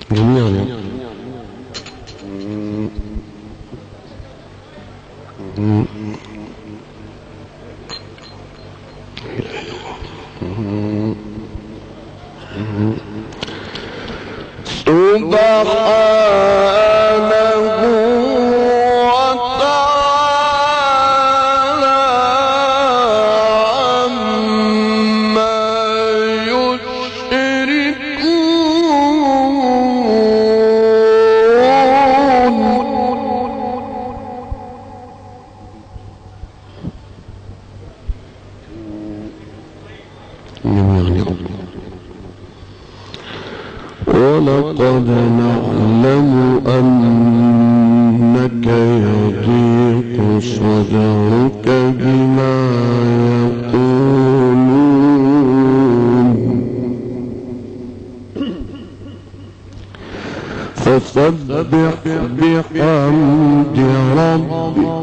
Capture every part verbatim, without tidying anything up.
جميعا. ولقد نعلم أنك يضيق صدرك بما يقولون فسبح بحمد ربك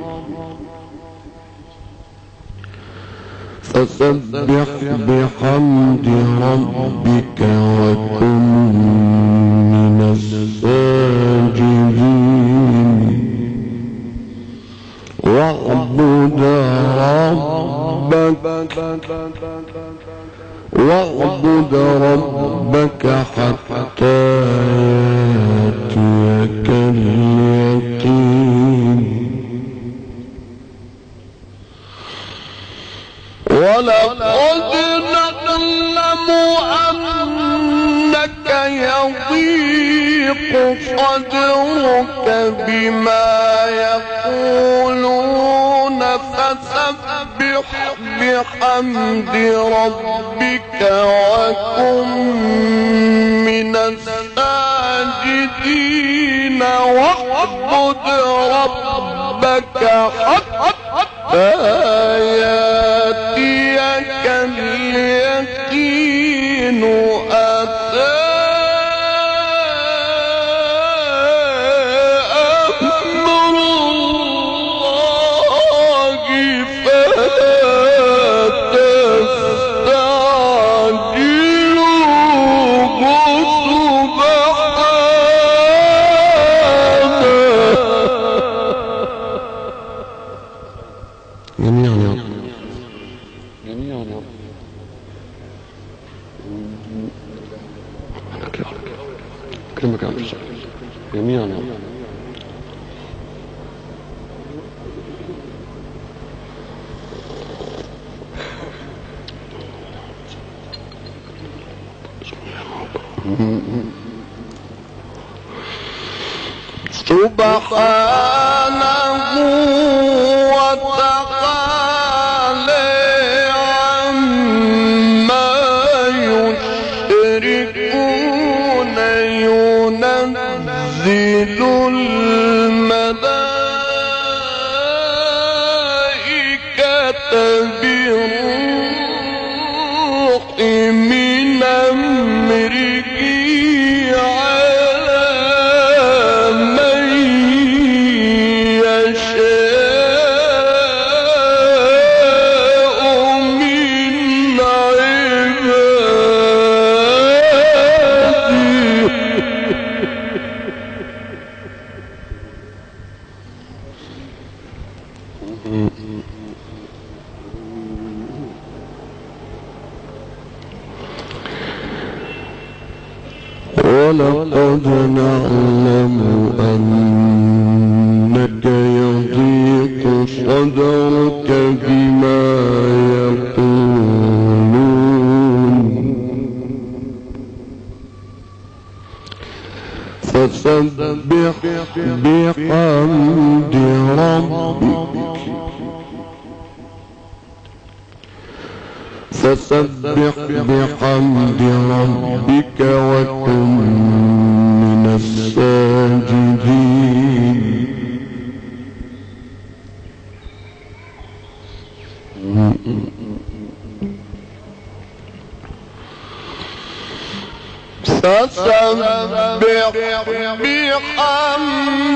فسبح بحمد ربك وكن من الساجدين واعبد ربك واعبد ربك حتى يأتيك اليقين ولقد نعلم أنك يضيق صدرك بما يقولون فسبح بحمد ربك وكن من الساجدين واعبد ربك حتى يأتيك اليقين أتى أمر الله فلا تستعجلوه سبحانه. جميعا كلمة عن الشيء جميعا سبحانه وتعالى عما يشركون ينزل الملائكة بالروح من أمره ولقد نعلم أنك يضيق صدرك بما يقولون فسبح بحمد ربك فسبح بحمد ربك وكن من الساجدين فسبح بحمد